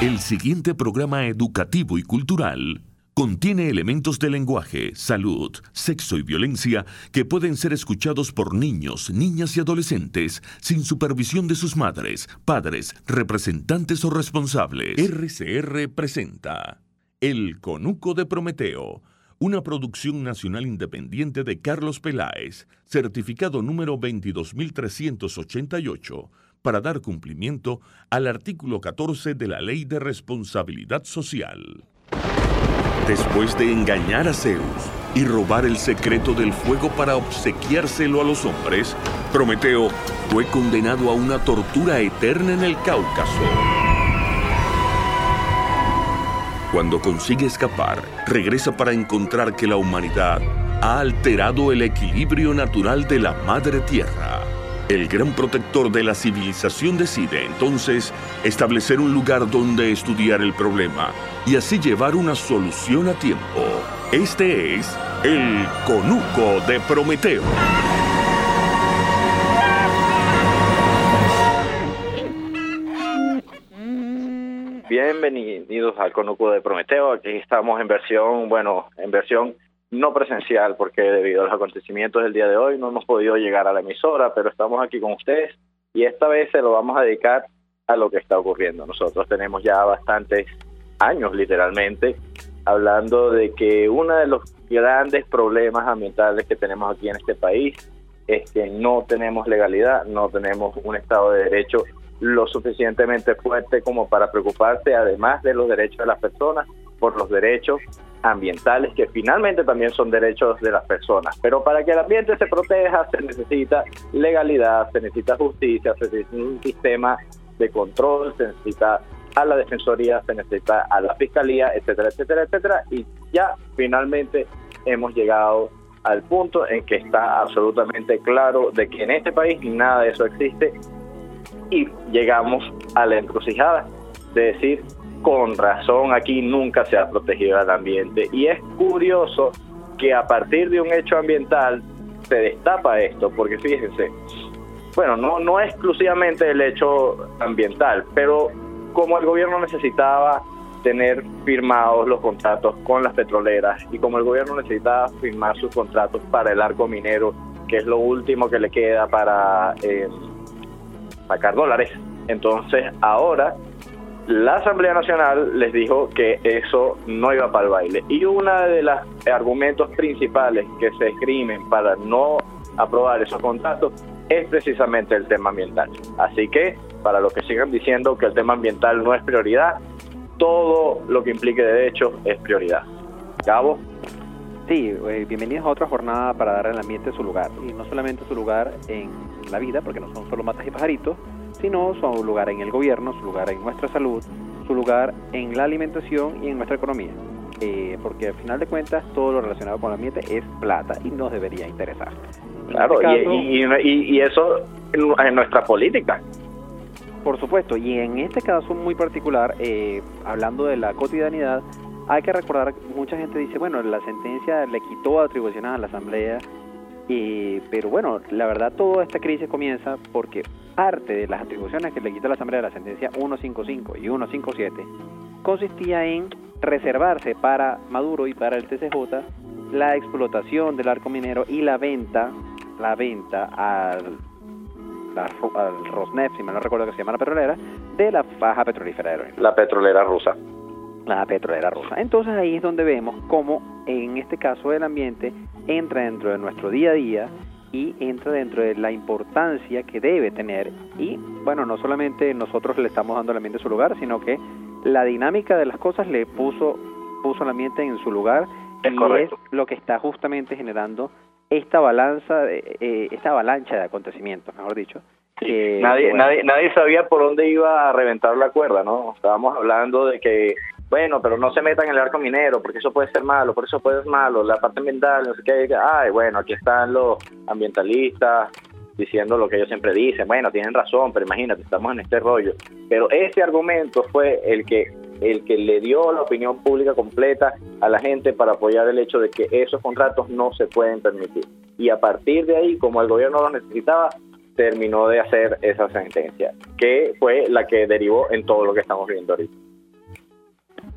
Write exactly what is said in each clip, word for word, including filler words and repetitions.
El siguiente programa educativo y cultural contiene elementos de lenguaje, salud, sexo y violencia que pueden ser escuchados por niños, niñas y adolescentes sin supervisión de sus madres, padres, representantes o responsables. R C R presenta El Conuco de Prometeo, una producción nacional independiente de Carlos Peláez, certificado número veintidós mil trescientos ochenta y ocho, para dar cumplimiento al artículo catorce de la Ley de Responsabilidad Social. Después de engañar a Zeus y robar el secreto del fuego para obsequiárselo a los hombres, Prometeo fue condenado a una tortura eterna en el Cáucaso. Cuando consigue escapar, regresa para encontrar que la humanidad ha alterado el equilibrio natural de la Madre Tierra. El gran protector de la civilización decide entonces establecer un lugar donde estudiar el problema y así llevar una solución a tiempo. Este es El Conuco de Prometeo. Bienvenidos al Conuco de Prometeo. Aquí estamos en versión, bueno, en versión no presencial, porque debido a los acontecimientos del día de hoy no hemos podido llegar a la emisora, pero estamos aquí con ustedes y esta vez se lo vamos a dedicar a lo que está ocurriendo. Nosotros tenemos ya bastantes años, literalmente, hablando de que uno de los grandes problemas ambientales que tenemos aquí en este país es que no tenemos legalidad, no tenemos un Estado de Derecho lo suficientemente fuerte como para preocuparse, además de los derechos de las personas, por los derechos ambientales, que finalmente también son derechos de las personas. Pero para que el ambiente se proteja se necesita legalidad, se necesita justicia, se necesita un sistema de control, se necesita a la Defensoría, se necesita a la Fiscalía, etcétera, etcétera, etcétera, y ya finalmente hemos llegado al punto en que está absolutamente claro de que en este país nada de eso existe y llegamos a la encrucijada de decir, con razón, aquí nunca se ha protegido el ambiente. Y es curioso que a partir de un hecho ambiental se destapa esto, porque fíjense, bueno, no, no exclusivamente el hecho ambiental, pero como el gobierno necesitaba tener firmados los contratos con las petroleras y como el gobierno necesitaba firmar sus contratos para el arco minero, que es lo último que le queda para eh, sacar dólares, entonces ahora la Asamblea Nacional les dijo que eso no iba para el baile. Y uno de los argumentos principales que se esgrimen para no aprobar esos contratos es precisamente el tema ambiental. Así que, para los que sigan diciendo que el tema ambiental no es prioridad, todo lo que implique derechos es prioridad. Gabo. Sí, eh, bienvenidos a otra jornada para dar al ambiente su lugar. Y no solamente su lugar en la vida, porque no son solo matas y pajaritos, sino su lugar en el gobierno, su lugar en nuestra salud, su lugar en la alimentación y en nuestra economía. Eh, porque al final de cuentas todo lo relacionado con el ambiente es plata y nos debería interesar. En claro, este caso, y, y, y, y eso en, en nuestra política. Por supuesto, y en este caso muy particular, eh, hablando de la cotidianidad, hay que recordar, mucha gente dice, bueno, la sentencia le quitó atribuciones a la Asamblea, eh, pero bueno, la verdad toda esta crisis comienza porque parte de las atribuciones que le quitó la Asamblea de la sentencia ciento cincuenta y cinco y ciento cincuenta y siete consistía en reservarse para Maduro y para el T C J la explotación del arco minero y la venta, la venta al, la, al Rosneft, si mal no recuerdo que se llama la petrolera, de la faja petrolífera de heroína. La petrolera rusa. La petrolera rusa. Entonces ahí es donde vemos cómo en este caso el ambiente entra dentro de nuestro día a día y entra dentro de la importancia que debe tener. Y bueno, no solamente nosotros le estamos dando al ambiente su lugar, sino que la dinámica de las cosas le puso puso al ambiente en su lugar. Es y correcto. Es lo que está justamente generando esta balanza, de, eh, esta avalancha de acontecimientos, mejor dicho. Sí. Que, nadie, bueno, nadie, nadie sabía por dónde iba a reventar la cuerda, ¿no? Estábamos hablando de que, bueno, pero no se metan en el arco minero, porque eso puede ser malo, por eso puede ser malo, la parte ambiental, no sé qué. Ay, bueno, aquí están los ambientalistas diciendo lo que ellos siempre dicen, bueno, tienen razón, pero imagínate, estamos en este rollo. Pero ese argumento fue el que el que le dio la opinión pública completa a la gente para apoyar el hecho de que esos contratos no se pueden permitir. Y a partir de ahí, como el gobierno lo necesitaba, terminó de hacer esa sentencia, que fue la que derivó en todo lo que estamos viendo ahorita.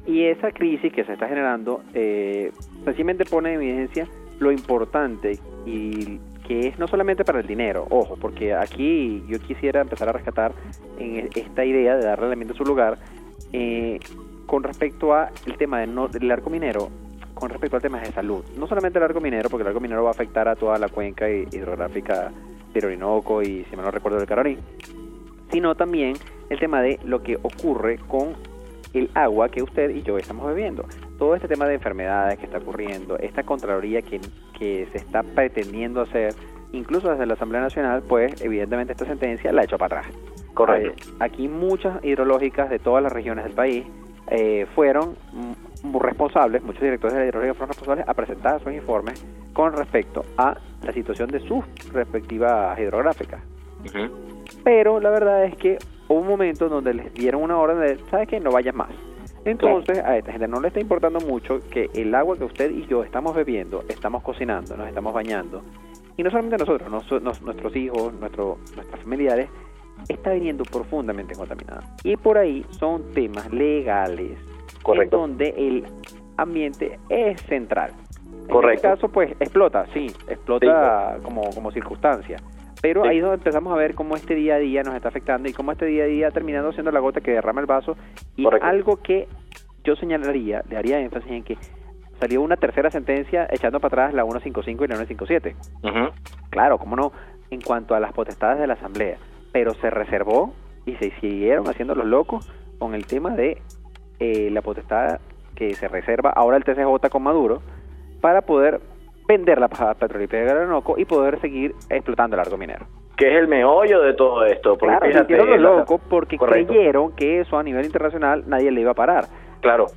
Y esa crisis que se está generando eh, sencillamente pone en evidencia lo importante y que es no solamente para el dinero, ojo, porque aquí yo quisiera empezar a rescatar en esta idea de darle al ambiente su lugar eh, con respecto a el tema de no, del arco minero, con respecto al tema de salud. No solamente el arco minero, porque el arco minero va a afectar a toda la cuenca hidrográfica del Orinoco y, si me no recuerdo, del Caroní, sino también el tema de lo que ocurre con el agua que usted y yo estamos bebiendo. Todo este tema de enfermedades que está ocurriendo, esta contraloría que, que se está pretendiendo hacer, incluso desde la Asamblea Nacional, pues evidentemente esta sentencia la ha hecho para atrás. Correcto. Eh, aquí muchas hidrológicas de todas las regiones del país eh, fueron m- responsables, muchos directores de la hidrológica fueron responsables a presentar sus informes con respecto a la situación de sus respectivas hidrográficas. Uh-huh. Pero la verdad es que hubo un momento donde les dieron una orden de, ¿sabes qué? No vayas más. Entonces, a esta gente no le está importando mucho que el agua que usted y yo estamos bebiendo, estamos cocinando, nos estamos bañando, y no solamente nosotros, nos, nos, nuestros hijos, nuestro, nuestros familiares, está viniendo profundamente contaminada. Y por ahí son temas legales. Correcto. En donde el ambiente es central. En Correcto. este caso, pues, explota, sí, explota Sí. como, como circunstancia. Pero Sí. ahí es donde empezamos a ver cómo este día a día nos está afectando y cómo este día a día terminando siendo la gota que derrama el vaso. Y Correcto. algo que yo señalaría, le haría énfasis en que salió una tercera sentencia echando para atrás la ciento cincuenta y cinco y la ciento cincuenta y siete. Uh-huh. Claro, cómo no, en cuanto a las potestades de la Asamblea, pero se reservó y se siguieron haciendo los locos con el tema de eh, la potestad que se reserva ahora el T C J con Maduro para poder vender la petrolífera del Orinoco y poder seguir explotando el arco minero. Que es el meollo de todo esto. Porque Claro, se fíjate, hicieron los la- locos porque Correcto. creyeron que eso a nivel internacional nadie le iba a parar. Claro,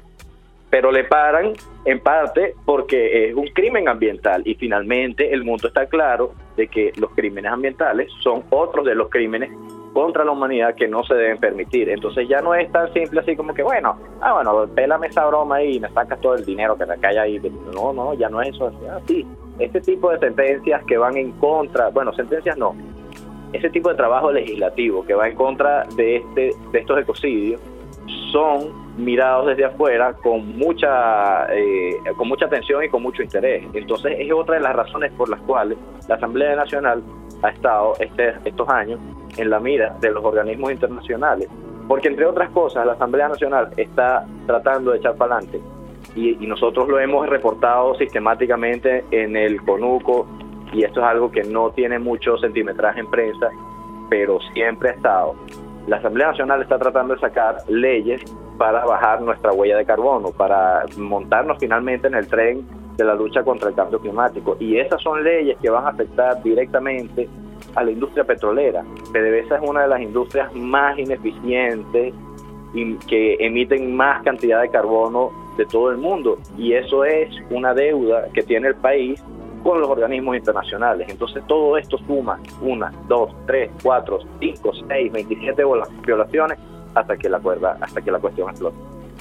pero le paran en parte porque es un crimen ambiental y finalmente el mundo está claro de que los crímenes ambientales son otros de los crímenes contra la humanidad que no se deben permitir. Entonces ya no es tan simple así como que, bueno, ah, bueno, pélame esa broma y me sacas todo el dinero que te cae ahí. No, no, ya no es eso. Ah, sí, este tipo de sentencias que van en contra, bueno, sentencias no, ese tipo de trabajo legislativo que va en contra de este de estos ecocidios son mirados desde afuera con mucha eh, con mucha atención y con mucho interés. Entonces es otra de las razones por las cuales la Asamblea Nacional ha estado este, estos años en la mira de los organismos internacionales, porque entre otras cosas la Asamblea Nacional está tratando de echar para adelante y, y nosotros lo hemos reportado sistemáticamente en el CONUCO, y esto es algo que no tiene mucho centimetraje en prensa, pero siempre ha estado. La Asamblea Nacional está tratando de sacar leyes para bajar nuestra huella de carbono, para montarnos finalmente en el tren de la lucha contra el cambio climático, y esas son leyes que van a afectar directamente a la industria petrolera. PDVSA es una de las industrias más ineficientes y que emiten más cantidad de carbono de todo el mundo, y eso es una deuda que tiene el país con los organismos internacionales. Entonces todo esto suma una, dos, tres, cuatro, cinco, seis, veintisiete violaciones hasta que la cuerda, hasta que la cuestión explote.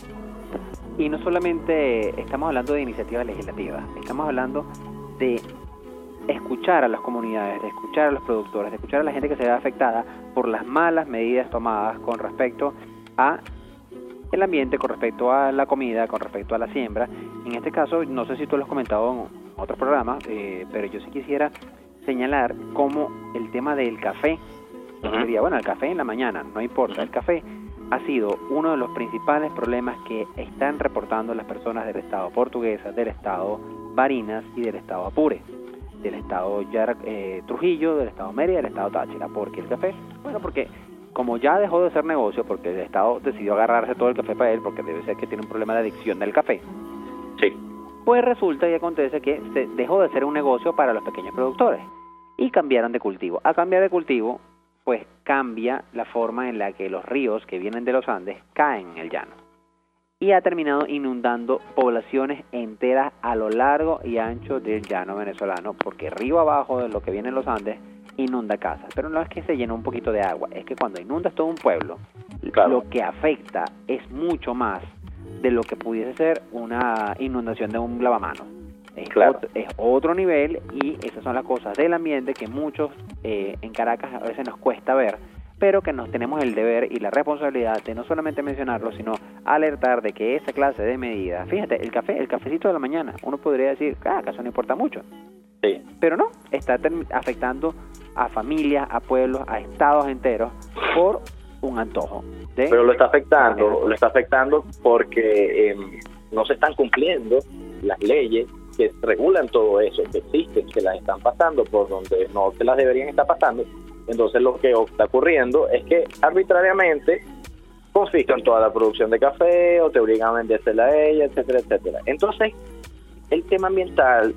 Y no solamente estamos hablando de iniciativas legislativas, estamos hablando de escuchar a las comunidades, de escuchar a los productores, de escuchar a la gente que se ve afectada por las malas medidas tomadas con respecto a el ambiente, con respecto a la comida, con respecto a la siembra. En este caso, no sé si tú lo has comentado en otro programa, eh, pero yo sí quisiera señalar cómo el tema del café, uh-huh. sería, bueno, el café en la mañana, no importa, uh-huh. el café ha sido uno de los principales problemas que están reportando las personas del estado Portuguesa, del estado Barinas y del estado Apure, del estado Yara, eh, Trujillo, del estado Mérida y del estado Táchira. ¿Por qué el café? Bueno, porque como ya dejó de ser negocio, porque el estado decidió agarrarse todo el café para él, porque debe ser que tiene un problema de adicción del café. Sí. Pues resulta y acontece que se dejó de ser un negocio para los pequeños productores y cambiaron de cultivo. A cambiar de cultivo, pues cambia la forma en la que los ríos que vienen de los Andes caen en el llano. Y ha terminado inundando poblaciones enteras a lo largo y ancho del llano venezolano, porque río abajo de lo que viene en los Andes inunda casas. Pero no es que se llena un poquito de agua, es que cuando inundas todo un pueblo, claro, lo que afecta es mucho más de lo que pudiese ser una inundación de un lavamanos. Es, claro. otro, es otro nivel, y esas son las cosas del ambiente que muchos eh, en Caracas a veces nos cuesta ver, pero que nos tenemos el deber y la responsabilidad de no solamente mencionarlo, sino alertar de que esa clase de medidas, fíjate, el café, el cafecito de la mañana, uno podría decir, ah, acaso no importa mucho. Sí. Pero no, está afectando a familias, a pueblos, a estados enteros por un antojo. ¿De? Pero lo está afectando, lo está afectando porque eh, no se están cumpliendo las leyes que regulan todo eso, que existen, que las están pasando por donde no se las deberían estar pasando. Entonces lo que está ocurriendo es que arbitrariamente confiscan toda la producción de café o te obligan a vendérsela a ella, etcétera, etcétera. Entonces el tema ambiental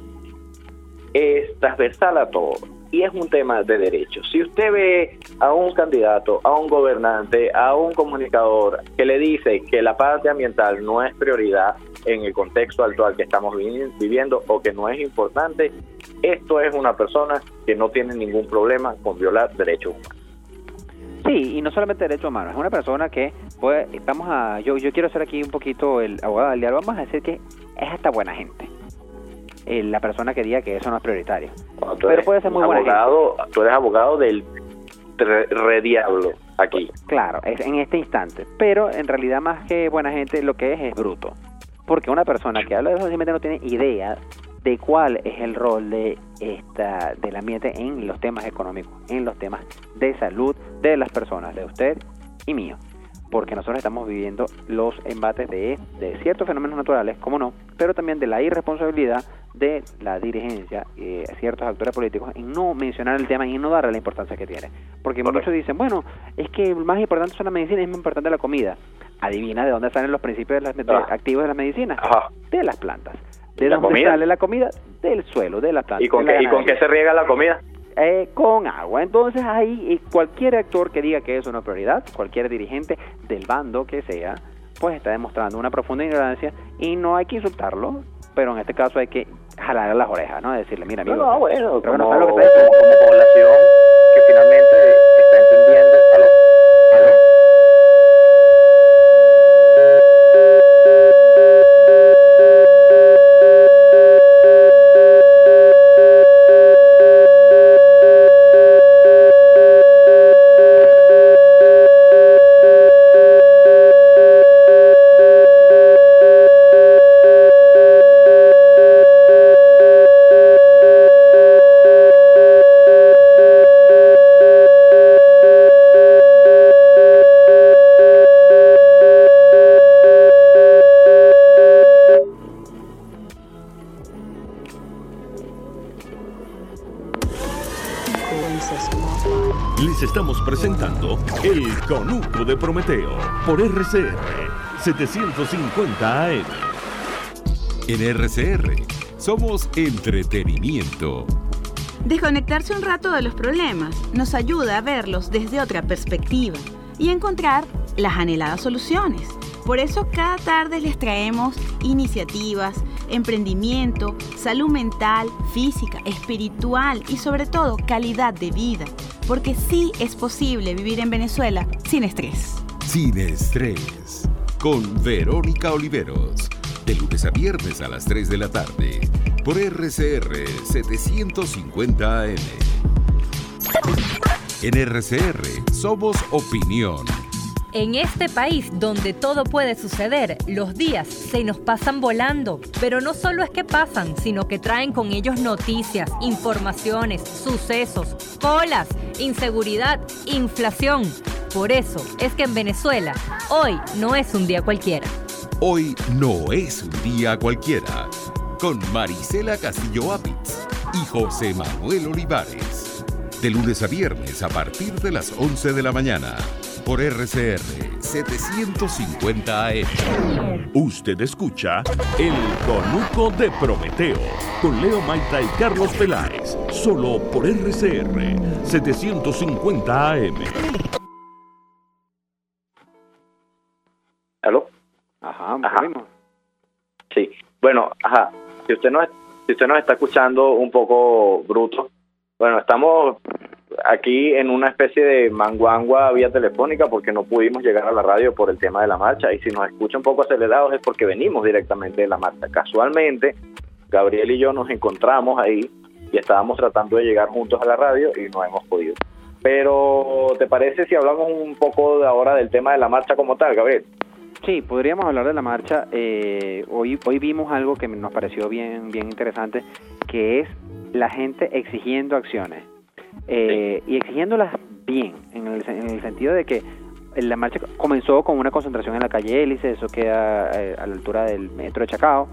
es transversal a todo y es un tema de derechos. Si usted ve a un candidato, a un gobernante, a un comunicador que le dice que la parte ambiental no es prioridad en el contexto actual que estamos viviendo o que no es importante, esto es una persona que no tiene ningún problema con violar derechos humanos. Sí, y no solamente derechos humanos, es una persona que puede, vamos a, yo, yo quiero ser aquí un poquito el abogado del diablo, vamos a decir que es hasta buena gente. La persona que diga que eso no es prioritario. Bueno, pero puede ser muy abogado, buena gente. Tú eres abogado del re, re diablo aquí. Claro, es en este instante. Pero en realidad más que buena gente lo que es es bruto. Porque una persona que habla de eso simplemente no tiene idea de cuál es el rol de esta del ambiente en los temas económicos, en los temas de salud de las personas, de usted y mío. Porque nosotros estamos viviendo los embates de, de ciertos fenómenos naturales, como no, pero también de la irresponsabilidad de la dirigencia y eh, ciertos actores políticos en no mencionar el tema y en no darle la importancia que tiene. Porque Correcto. Muchos dicen, bueno, es que lo más importante son las medicinas y es más importante la comida. Adivina de dónde salen los principios de las, de, ah. activos de las medicinas. Ajá. De las plantas. ¿De dónde comida? Sale la comida? Del suelo, de las plantas. ¿Y con, qué, ¿y con qué se riega la comida? Eh, con agua. Entonces ahí eh, cualquier actor que diga que eso no es prioridad, cualquier dirigente del bando que sea, pues está demostrando una profunda ignorancia y no hay que insultarlo, pero en este caso hay que jalar las orejas, ¿no? Decirle, mira, amigo, no, no, bueno, pero como, no como, como población que finalmente está entendiendo. ¿Aló? ¿Aló? Les estamos presentando El Conuco de Prometeo por R C R setecientos cincuenta A M. En R C R somos entretenimiento. Desconectarse un rato de los problemas nos ayuda a verlos desde otra perspectiva y a encontrar las anheladas soluciones. Por eso cada tarde les traemos iniciativas, emprendimiento, salud mental, física, espiritual y sobre todo calidad de vida. Porque sí es posible vivir en Venezuela sin estrés. Sin estrés. Con Verónica Oliveros. De lunes a viernes a las tres de la tarde. Por R C R setecientos cincuenta A M. En R C R somos opinión. En este país donde todo puede suceder, los días se nos pasan volando. Pero no solo es que pasan, sino que traen con ellos noticias, informaciones, sucesos, colas, inseguridad, inflación. Por eso es que en Venezuela, hoy no es un día cualquiera. Hoy no es un día cualquiera. Con Marisela Castillo Apitz y José Manuel Olivares. De lunes a viernes a partir de las once de la mañana. Por R C R setecientos cincuenta A M. Usted escucha El Conuco de Prometeo con Leo Maita y Carlos Peláez, solo por R C R setecientos cincuenta A M. ¿Aló? Ajá, ajá. Sí, bueno, ajá. Si usted no si usted nos está escuchando un poco bruto, bueno, estamos aquí en una especie de manguangua vía telefónica porque no pudimos llegar a la radio por el tema de la marcha, y si nos escucha un poco acelerados es porque venimos directamente de la marcha. Casualmente, Gabriel y yo nos encontramos ahí y estábamos tratando de llegar juntos a la radio y no hemos podido. Pero, ¿te parece si hablamos un poco de ahora del tema de la marcha como tal, Gabriel? Sí, podríamos hablar de la marcha. Eh, hoy hoy vimos algo que nos pareció bien bien interesante, que es la gente exigiendo acciones eh, sí. y exigiéndolas bien, en el, en el sentido de que la marcha comenzó con una concentración en la calle Hélice, eso queda eh, a la altura del metro de Chacao,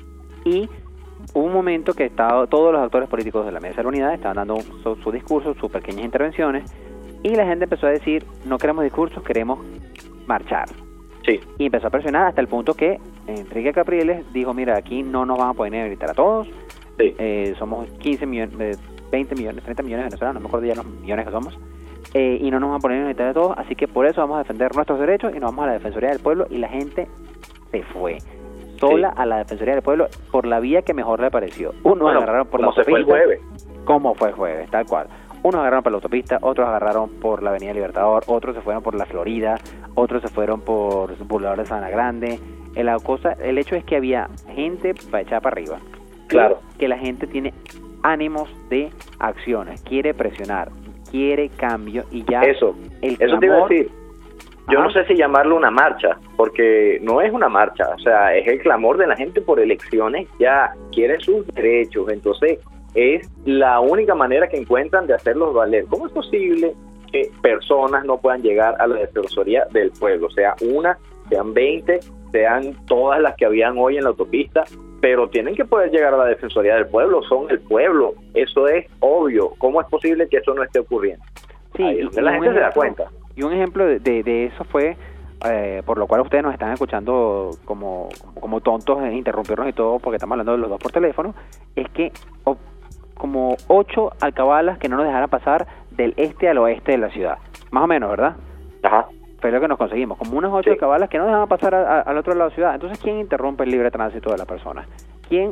y hubo un momento que estaba, todos los actores políticos de la Mesa de la Unidad estaban dando su, su discurso, sus pequeñas intervenciones, y la gente empezó a decir, no queremos discursos, queremos marchar. Sí. Y empezó a presionar hasta el punto que Enrique Capriles dijo, mira, aquí no nos van a poder invitar a todos, sí. eh, somos quince millones, veinte millones, treinta millones de venezolanos, no me acuerdo ya los millones que somos, eh, y no nos van a poner invitar a todos, así que por eso vamos a defender nuestros derechos y nos vamos a la Defensoría del Pueblo, y la gente se fue sola sí. a la Defensoría del Pueblo por la vía que mejor le pareció. Unos bueno, agarraron por la autopista. Como se fue el jueves. Como fue el jueves, tal cual. Unos agarraron por la autopista, otros agarraron por la Avenida Libertador, otros se fueron por la Florida, otros se fueron por Boulevard de Sabana Grande. La cosa, el hecho es que había gente para echar para arriba. Claro. Que la gente tiene ánimos de acciones, quiere presionar, quiere cambio y ya. Eso, el clamor, eso te iba a decir. Yo Ajá. no sé si llamarlo una marcha, porque no es una marcha, o sea, es el clamor de la gente por elecciones, ya quiere sus derechos, entonces es la única manera que encuentran de hacerlos valer. ¿Cómo es posible que personas no puedan llegar a la Defensoría del Pueblo? Sea una, sean veinte, sean todas las que habían hoy en la autopista, pero tienen que poder llegar a la Defensoría del Pueblo, son el pueblo, eso es obvio. ¿Cómo es posible que eso no esté ocurriendo? Sí, Ahí es donde la gente ejemplo, se da cuenta. Y un ejemplo de, de, de eso fue, eh, por lo cual ustedes nos están escuchando como, como tontos, eh, interrumpirnos y todo, porque estamos hablando de los dos por teléfono, es que oh, como ocho alcabalas que no nos dejaran pasar del este al oeste de la ciudad, más o menos, ¿verdad? Ajá. Fue lo que nos conseguimos, como unas ocho sí. alcabalas que no dejaban pasar a, a, al otro lado de la ciudad. Entonces, ¿quién interrumpe el libre tránsito de la persona? ¿Quién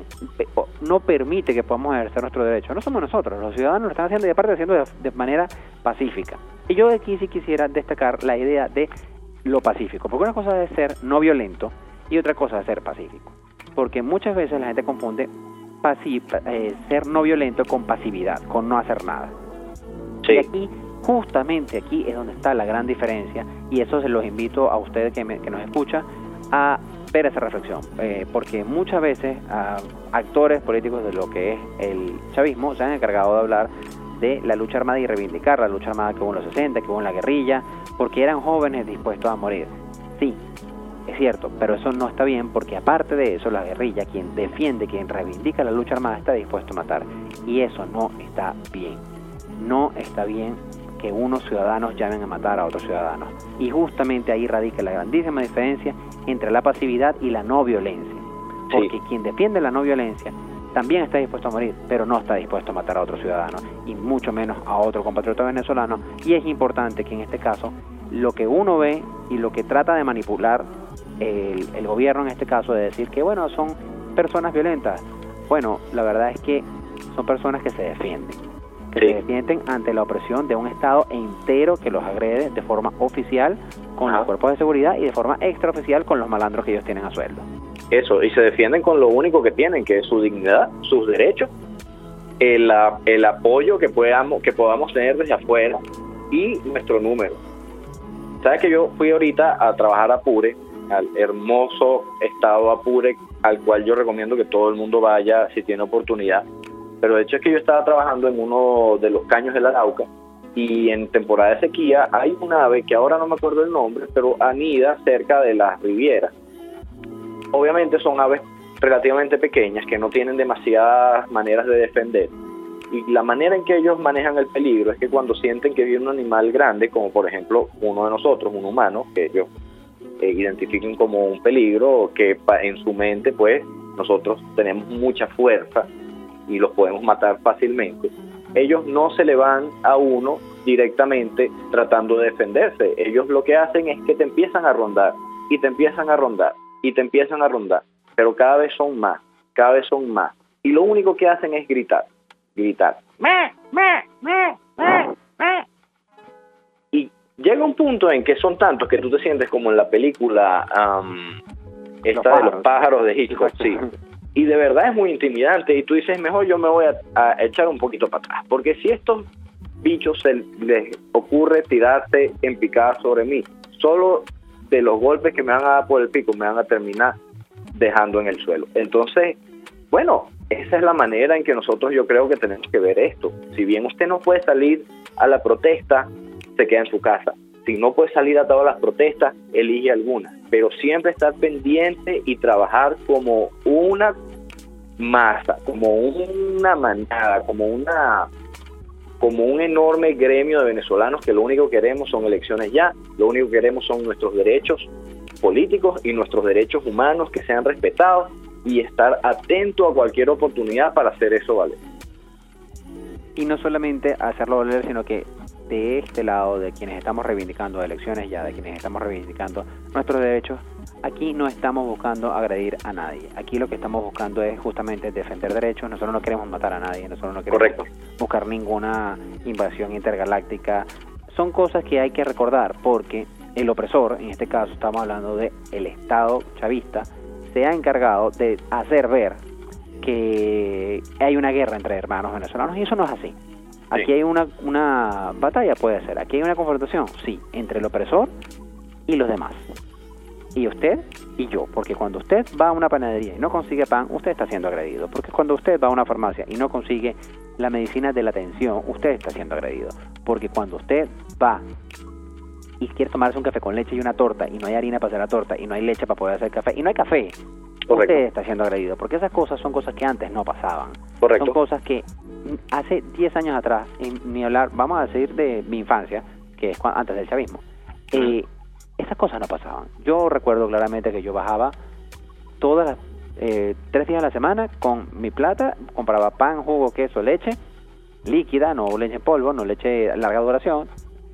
no permite que podamos ejercer nuestro derecho? No somos nosotros, los ciudadanos lo están haciendo y aparte haciendo de, de manera pacífica. Y yo aquí sí quisiera destacar la idea de lo pacífico, porque una cosa es ser no violento y otra cosa es ser pacífico, porque muchas veces la gente confunde pasi- eh, ser no violento con pasividad, con no hacer nada. Sí. Y aquí, justamente aquí es donde está la gran diferencia, y eso se los invito a ustedes que, me, que nos escuchan a ver esa reflexión, eh, porque muchas veces uh, actores políticos de lo que es el chavismo se han encargado de hablar de la lucha armada y reivindicar la lucha armada que hubo en los sesenta, que hubo en la guerrilla, porque eran jóvenes dispuestos a morir. Sí, es cierto, pero eso no está bien, porque aparte de eso, la guerrilla, quien defiende, quien reivindica la lucha armada, está dispuesto a matar, y eso no está bien. No está bien que unos ciudadanos llamen a matar a otros ciudadanos, y justamente ahí radica la grandísima diferencia entre la pasividad y la no violencia, porque sí. quien defiende la no violencia también está dispuesto a morir, pero no está dispuesto a matar a otro ciudadano, y mucho menos a otro compatriota venezolano. Y es importante que en este caso lo que uno ve y lo que trata de manipular el, el gobierno en este caso, de decir que bueno, son personas violentas, bueno, la verdad es que son personas que se defienden, que sí. se defienden ante la opresión de un Estado entero que los agrede de forma oficial con ah. los cuerpos de seguridad y de forma extraoficial con los malandros que ellos tienen a sueldo. Eso, y se defienden con lo único que tienen, que es su dignidad, sus derechos, el, el apoyo que podamos, que podamos tener desde afuera y nuestro número. ¿Sabes que yo fui ahorita a trabajar a Apure, al hermoso estado Apure, al cual yo recomiendo que todo el mundo vaya si tiene oportunidad? Pero de hecho es que yo estaba trabajando en uno de los caños del Arauca, y en temporada de sequía hay un ave que ahora no me acuerdo el nombre, pero anida cerca de las rivieras. Obviamente son aves relativamente pequeñas que no tienen demasiadas maneras de defender, y la manera en que ellos manejan el peligro es que cuando sienten que viene un animal grande, como por ejemplo uno de nosotros, un humano, que ellos eh, identifiquen como un peligro, que pa- en su mente pues nosotros tenemos mucha fuerza y los podemos matar fácilmente, ellos no se le van a uno directamente tratando de defenderse. Ellos lo que hacen es que te empiezan a rondar y te empiezan a rondar y te empiezan a rondar, pero cada vez son más, cada vez son más, y lo único que hacen es gritar, gritar, ¡Me, me, me, me, me! Y llega un punto en que son tantos que tú te sientes como en la película um, esta los de los pájaros de Hitchcock, sí, y de verdad es muy intimidante, y tú dices, mejor yo me voy a, a echar un poquito para atrás, porque si estos bichos se les ocurre tirarse en picada sobre mí, solo de los golpes que me van a dar por el pico me van a terminar dejando en el suelo. Entonces, bueno, esa es la manera en que nosotros yo creo que tenemos que ver esto. Si bien usted no puede salir a la protesta, se queda en su casa. Si no puede salir a todas las protestas, elige alguna. Pero siempre estar pendiente y trabajar como una masa, como una manada, como una como un enorme gremio de venezolanos que lo único que queremos son elecciones ya, lo único que queremos son nuestros derechos políticos y nuestros derechos humanos que sean respetados y estar atento a cualquier oportunidad para hacer eso valer. Y no solamente hacerlo valer, sino que de este lado, de quienes estamos reivindicando elecciones ya, de quienes estamos reivindicando nuestros derechos, aquí no estamos buscando agredir a nadie. Aquí lo que estamos buscando es justamente defender derechos. Nosotros no queremos matar a nadie, nosotros no queremos Correcto. buscar ninguna invasión intergaláctica. Son cosas que hay que recordar, porque el opresor, en este caso estamos hablando de el Estado chavista, se ha encargado de hacer ver que hay una guerra entre hermanos venezolanos, y eso no es así. Aquí sí. hay una, una batalla, puede ser, aquí hay una confrontación, sí, entre el opresor y los demás. Y usted y yo, porque cuando usted va a una panadería y no consigue pan, usted está siendo agredido. Porque cuando usted va a una farmacia y no consigue la medicina de la atención, usted está siendo agredido. Porque cuando usted va y quiere tomarse un café con leche y una torta, y no hay harina para hacer la torta, y no hay leche para poder hacer café, y no hay café, Correcto. usted está siendo agredido. Porque esas cosas son cosas que antes no pasaban. Correcto. Son cosas que hace diez años atrás, en, ni hablar, vamos a decir de mi infancia, que es cuando, antes del chavismo, eh, esas cosas no pasaban. Yo recuerdo claramente que yo bajaba todas las eh, tres días a la semana con mi plata, compraba pan, jugo, queso, leche líquida, no leche en polvo, no leche de larga duración,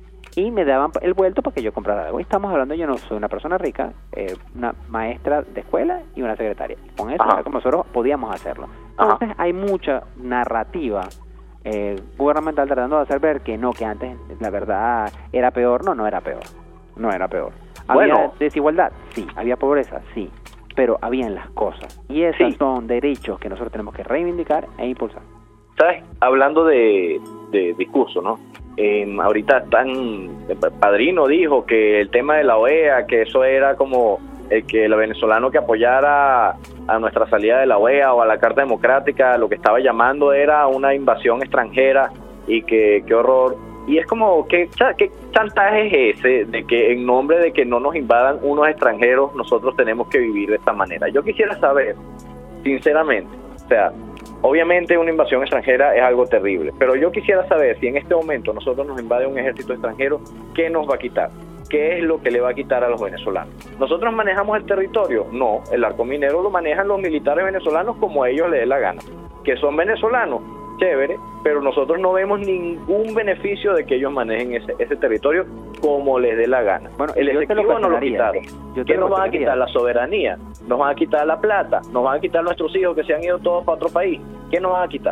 y me daban el vuelto para que yo comprara algo. Y estamos hablando, yo no soy una persona rica, eh, una maestra de escuela y una secretaria. Con eso era como nosotros podíamos hacerlo. Entonces Ajá. hay mucha narrativa eh, gubernamental tratando de hacer ver que no, que antes la verdad era peor. No, no era peor. No era peor. ¿Había bueno. desigualdad? Sí. ¿Había pobreza? Sí. Pero habían las cosas. Y esos sí. son derechos que nosotros tenemos que reivindicar e impulsar. ¿Sabes? Hablando de, de discurso, ¿no? Eh, ahorita están, el Padrino dijo que el tema de la O E A, que eso era como el que el venezolano que apoyara a nuestra salida de la O E A o a la Carta Democrática, lo que estaba llamando era una invasión extranjera, y que qué horror. Y es como, ¿qué, qué chantaje es ese de que en nombre de que no nos invadan unos extranjeros nosotros tenemos que vivir de esta manera? Yo quisiera saber, sinceramente, o sea, obviamente una invasión extranjera es algo terrible, pero yo quisiera saber si en este momento nosotros nos invade un ejército extranjero, ¿qué nos va a quitar? ¿Qué es lo que le va a quitar a los venezolanos? ¿Nosotros manejamos el territorio? No, el arco minero lo manejan los militares venezolanos como a ellos les dé la gana. ¿Que son venezolanos? Chévere, pero nosotros no vemos ningún beneficio de que ellos manejen ese, ese territorio como les dé la gana. Bueno, el efectivo nos lo quitaron. ¿Qué nos van a quitar? La soberanía. Nos van a quitar la plata. Nos van a quitar nuestros hijos que se han ido todos para otro país. ¿Qué nos van a quitar?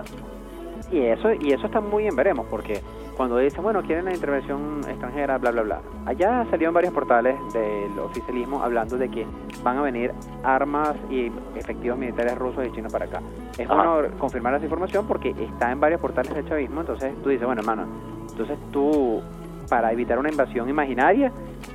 Y eso y eso está muy bien, veremos, porque cuando dicen, bueno, quieren una intervención extranjera, bla, bla, bla. Allá salieron varios portales del oficialismo hablando de que van a venir armas y efectivos militares rusos y chinos para acá. Es Ajá. bueno confirmar esa información porque está en varios portales del chavismo. Entonces tú dices, bueno, hermano, entonces tú, para evitar una invasión imaginaria,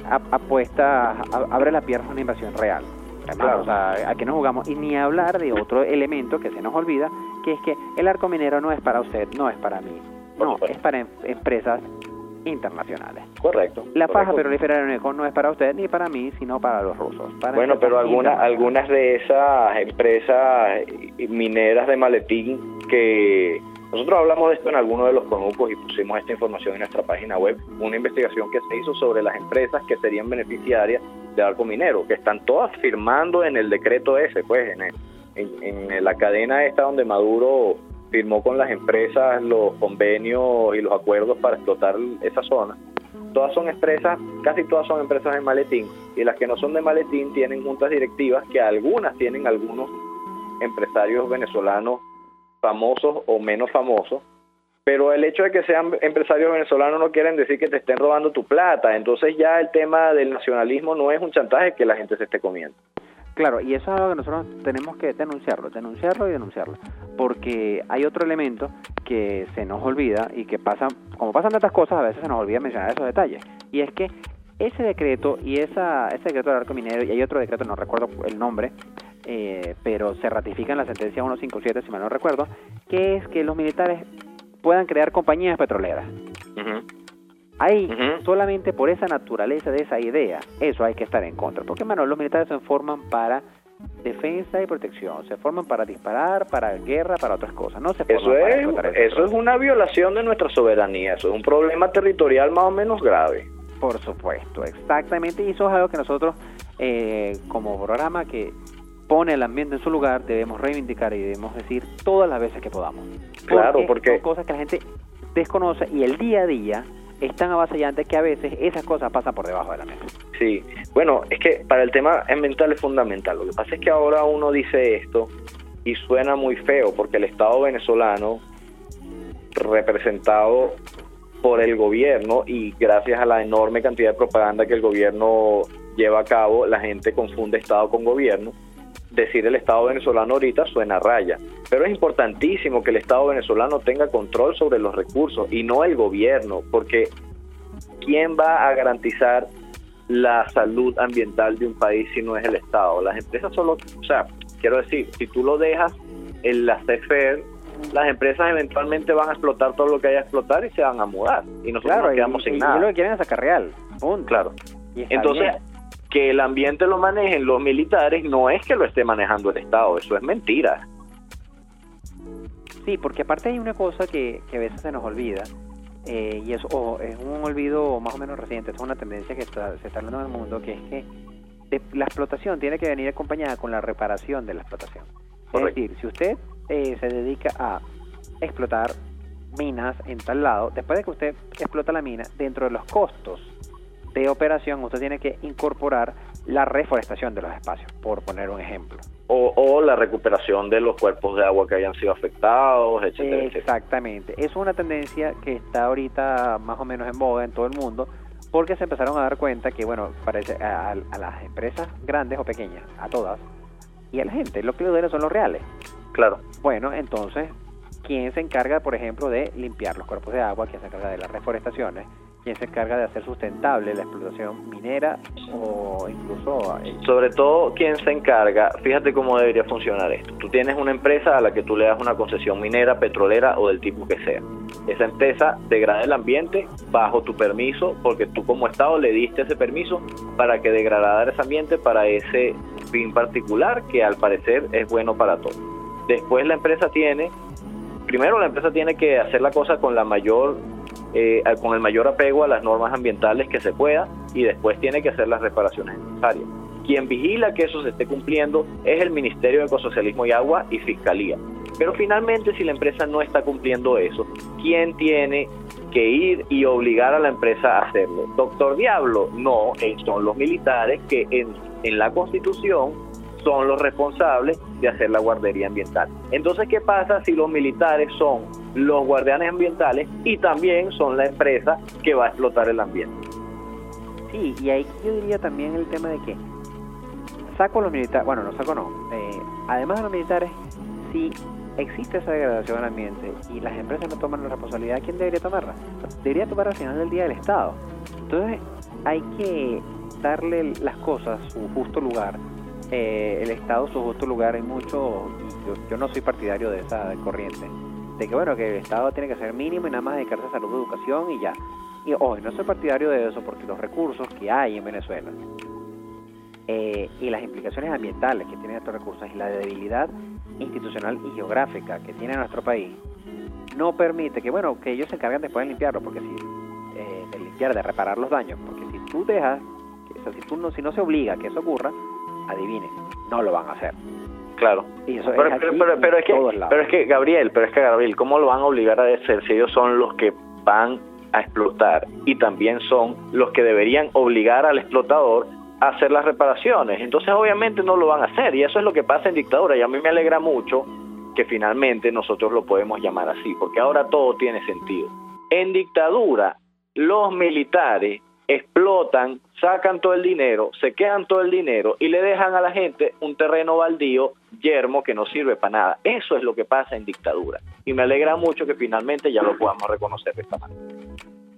apuesta, a, abre la pierna a una invasión real. Claro. O sea, ¿a qué nos jugamos? Y ni hablar de otro elemento que se nos olvida, que es que el arco minero no es para usted, no es para mí. No, es para em empresas internacionales. Correcto. La correcto. faja petrolífera de Oneco no es para usted ni para mí, sino para los rusos. Para bueno, pero algunas algunas de esas empresas mineras de maletín, que nosotros hablamos de esto en algunos de los conucos y pusimos esta información en nuestra página web, una investigación que se hizo sobre las empresas que serían beneficiarias de arco minero, que están todas firmando en el decreto ese, pues en, el, en, en la cadena esta donde Maduro firmó con las empresas los convenios y los acuerdos para explotar esa zona. Todas son empresas, casi todas son empresas de maletín, y las que no son de maletín tienen juntas directivas, que algunas tienen algunos empresarios venezolanos famosos o menos famosos, pero el hecho de que sean empresarios venezolanos no quieren decir que te estén robando tu plata. Entonces ya el tema del nacionalismo no es un chantaje que la gente se esté comiendo. Claro, y eso es algo que nosotros tenemos que denunciarlo, denunciarlo y denunciarlo, porque hay otro elemento que se nos olvida y que pasa, como pasan tantas cosas, a veces se nos olvida mencionar esos detalles, y es que ese decreto y esa ese decreto del arco minero, y hay otro decreto, no recuerdo el nombre, eh, pero se ratifica en la sentencia ciento cincuenta y siete, si mal no recuerdo, que es que los militares puedan crear compañías petroleras. Uh-huh. Ahí, uh-huh. solamente por esa naturaleza de esa idea, eso hay que estar en contra, porque, hermano, los militares se forman para defensa y protección, se forman para disparar, para guerra, para otras cosas, no se forman eso para es, explotar eso es una violación de nuestra soberanía, eso es un problema territorial más o menos grave. Por supuesto, exactamente, y eso es algo que nosotros, eh, como programa que pone el ambiente en su lugar, debemos reivindicar y debemos decir todas las veces que podamos. Claro, porque, porque son cosas que la gente desconoce y el día a día es tan avasallante que a veces esas cosas pasan por debajo de la mesa. Sí, bueno, es que para el tema ambiental es fundamental. Lo que pasa es que ahora uno dice esto y suena muy feo porque el Estado venezolano, representado por el gobierno y gracias a la enorme cantidad de propaganda que el gobierno lleva a cabo, la gente confunde Estado con gobierno. Decir el Estado venezolano ahorita suena a raya, pero es importantísimo que el Estado venezolano tenga control sobre los recursos y no el gobierno, porque ¿quién va a garantizar la salud ambiental de un país si no es el Estado? Las empresas solo, o sea, quiero decir, si tú lo dejas en la C F E R, las empresas eventualmente van a explotar todo lo que haya a explotar y se van a mudar, y nosotros claro, nos quedamos y, sin y, nada. Y lo que quieren es sacar real, punto. Claro, entonces bien. Que el ambiente lo manejen los militares no es que lo esté manejando el Estado, eso es mentira. Sí, porque aparte hay una cosa que, que a veces se nos olvida, eh, y eso oh, es un olvido más o menos reciente, es una tendencia que está, se está hablando en el mundo, que es que de, la explotación tiene que venir acompañada con la reparación de la explotación. Correcto. Es decir, si usted eh, se dedica a explotar minas en tal lado, después de que usted explota la mina, dentro de los costos de operación, usted tiene que incorporar la reforestación de los espacios, por poner un ejemplo. O, o la recuperación de los cuerpos de agua que hayan sido afectados, etcétera. Exactamente. Etcétera. Es una tendencia que está ahorita más o menos en boga en todo el mundo, porque se empezaron a dar cuenta que, bueno, parece a, a las empresas grandes o pequeñas, a todas, y a la gente, lo que le duele son los reales. Claro. Bueno, entonces, ¿quién se encarga, por ejemplo, de limpiar los cuerpos de agua? ¿Quién se encarga de las reforestaciones? ¿Quién se encarga de hacer sustentable la explotación minera o incluso... Eh, Sobre todo, ¿quién se encarga? Fíjate cómo debería funcionar esto. Tú tienes una empresa a la que tú le das una concesión minera, petrolera o del tipo que sea. Esa empresa degrada el ambiente bajo tu permiso, porque tú como Estado le diste ese permiso para que degradara ese ambiente para ese fin particular que al parecer es bueno para todos. Después la empresa tiene... Primero la empresa tiene que hacer la cosa con la mayor... Eh, con el mayor apego a las normas ambientales que se pueda, y después tiene que hacer las reparaciones necesarias. Quien vigila que eso se esté cumpliendo es el Ministerio de Ecosocialismo y Agua y Fiscalía. Pero finalmente, si la empresa no está cumpliendo eso, ¿quién tiene que ir y obligar a la empresa a hacerlo? ¿Doctor Diablo? No, son los militares que en, en la Constitución son los responsables de hacer la guardería ambiental. Entonces, ¿qué pasa si los militares son los guardianes ambientales y también son la empresa que va a explotar el ambiente? Sí, y ahí yo diría también el tema de que saco los militares, bueno, no saco no, eh, además de los militares, si existe esa degradación del ambiente y las empresas no toman la responsabilidad, ¿quién debería tomarla? Debería tomar al final del día el Estado. Entonces, hay que darle las cosas su justo lugar. Eh, el Estado su justo lugar. Hay mucho, yo, yo no soy partidario de esa corriente, de que bueno, que el Estado tiene que ser mínimo y nada más dedicarse a salud, educación y ya. Y hoy no soy partidario de eso porque los recursos que hay en Venezuela eh, y las implicaciones ambientales que tienen estos recursos y la debilidad institucional y geográfica que tiene nuestro país no permite que bueno, que ellos se encarguen después de limpiarlo, porque si eh, de limpiar, de reparar los daños, porque si tú dejas, que, o sea, si tú no, si no se obliga a que eso ocurra, adivine, no lo van a hacer. Claro. Y eso pero, es pero, pero, pero, es que, pero es que, Gabriel, pero es que, Gabriel, ¿cómo lo van a obligar a hacer si ellos son los que van a explotar y también son los que deberían obligar al explotador a hacer las reparaciones? Entonces, obviamente, no lo van a hacer, y eso es lo que pasa en dictadura, y a mí me alegra mucho que finalmente nosotros lo podemos llamar así, porque ahora todo tiene sentido. En dictadura, los militares explotan, sacan todo el dinero, se quedan todo el dinero y le dejan a la gente un terreno baldío, yermo, que no sirve para nada. Eso es lo que pasa en dictadura. Y me alegra mucho que finalmente ya lo podamos reconocer de esta manera.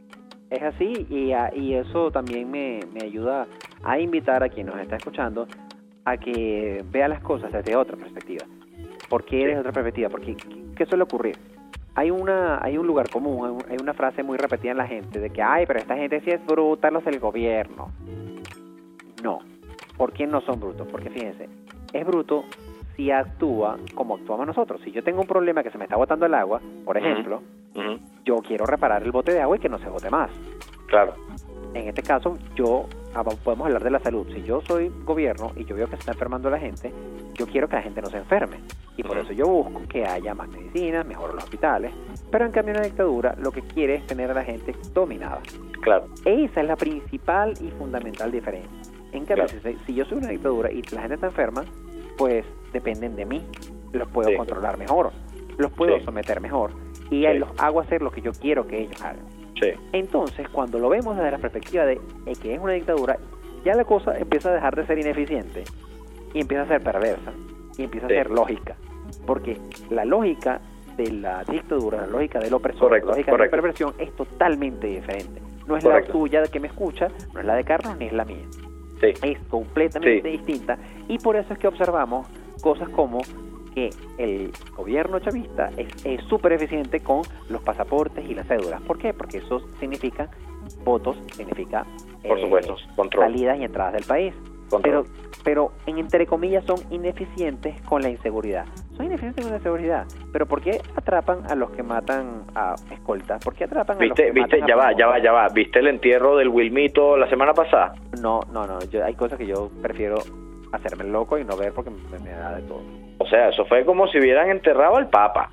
Es así, y, a, y eso también me, me ayuda a invitar a quien nos está escuchando a que vea las cosas desde otra perspectiva. ¿Por qué desde otra perspectiva? Porque, ¿qué suele ocurrir? Hay una hay un lugar común, hay una frase muy repetida en la gente de que, ay, pero esta gente sí es bruta, los del gobierno. No. ¿Por qué no son brutos? Porque fíjense, es bruto si actúa como actuamos nosotros. Si yo tengo un problema que se me está botando el agua, por ejemplo, uh-huh. yo quiero reparar el bote de agua y que no se bote más. Claro. En este caso, yo podemos hablar de la salud. Si yo soy gobierno y yo veo que se está enfermando la gente, yo quiero que la gente no se enferme. Y por eso yo busco que haya más medicinas, mejor los hospitales. Pero en cambio, una dictadura lo que quiere es tener a la gente dominada. Claro. Esa es la principal y fundamental diferencia. En cambio, claro. si, si yo soy una dictadura y la gente está enferma, pues dependen de mí. Los puedo sí. controlar mejor, los puedo sí. someter mejor y sí. los hago hacer lo que yo quiero que ellos hagan. Sí. Entonces, cuando lo vemos desde la perspectiva de eh, que es una dictadura, ya la cosa empieza a dejar de ser ineficiente y empieza a ser perversa y empieza sí. a ser lógica, porque la lógica de la dictadura, la lógica del opresor, correcto, la lógica correcto. de la perversión es totalmente diferente. No es correcto. la tuya que me escucha, no es la de Carlos ni es la mía. Sí. Es completamente sí. distinta, y por eso es que observamos cosas como que el gobierno chavista es súper eficiente con los pasaportes y las cédulas. ¿Por qué? Porque eso significa votos, significa por supuesto, eh, control. salidas y entradas del país. Control. Pero, pero en entre comillas son ineficientes con la inseguridad. Son ineficientes con la inseguridad. Pero ¿por qué atrapan a los que matan a escoltas? ¿Por qué atrapan ¿Viste, a los que viste, matan ya a va, ya va, ya va. ¿Viste el entierro del Wilmito la semana pasada? No, no, no. Yo, hay cosas que yo prefiero hacerme loco y no ver porque me, me da de todo. O sea, eso fue como si hubieran enterrado al Papa.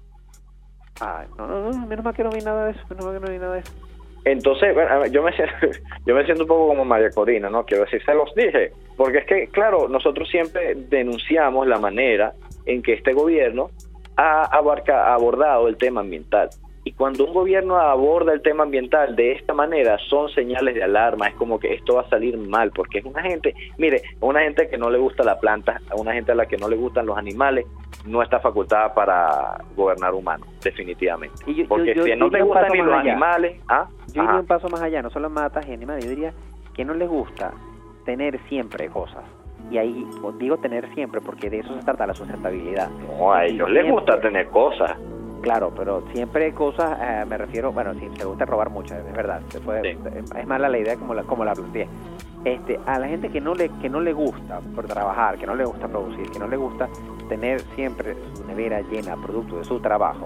Ay, no, no, no, menos mal que no vi nada de eso, menos mal que no vi nada de eso. Entonces, bueno, yo me siento, yo me siento un poco como María Corina, ¿no? Quiero decir, se los dije, porque es que, claro, nosotros siempre denunciamos la manera en que este gobierno ha, abarca, ha abordado el tema ambiental. Y cuando un gobierno aborda el tema ambiental de esta manera, son señales de alarma, es como que esto va a salir mal, porque es una gente, mire, una gente que no le gusta la planta, a una gente a la que no le gustan los animales, no está facultada para gobernar humanos, definitivamente. Y yo, porque yo, si yo, no yo te gustan ni los allá. animales, ¿ah? Yo iría un paso más allá, no solo matas y animales, yo diría que no les gusta tener siempre cosas. Y ahí digo tener siempre porque de eso se trata la sustentabilidad. No, a ellos les gusta tener cosas. Claro, pero siempre cosas, eh, me refiero, bueno, si se gusta robar mucho, es verdad, se puede, sí. es mala la idea como la como la planteé. Este, a la gente que no le que no le gusta por trabajar, que no le gusta producir, que no le gusta tener siempre su nevera llena producto de su trabajo,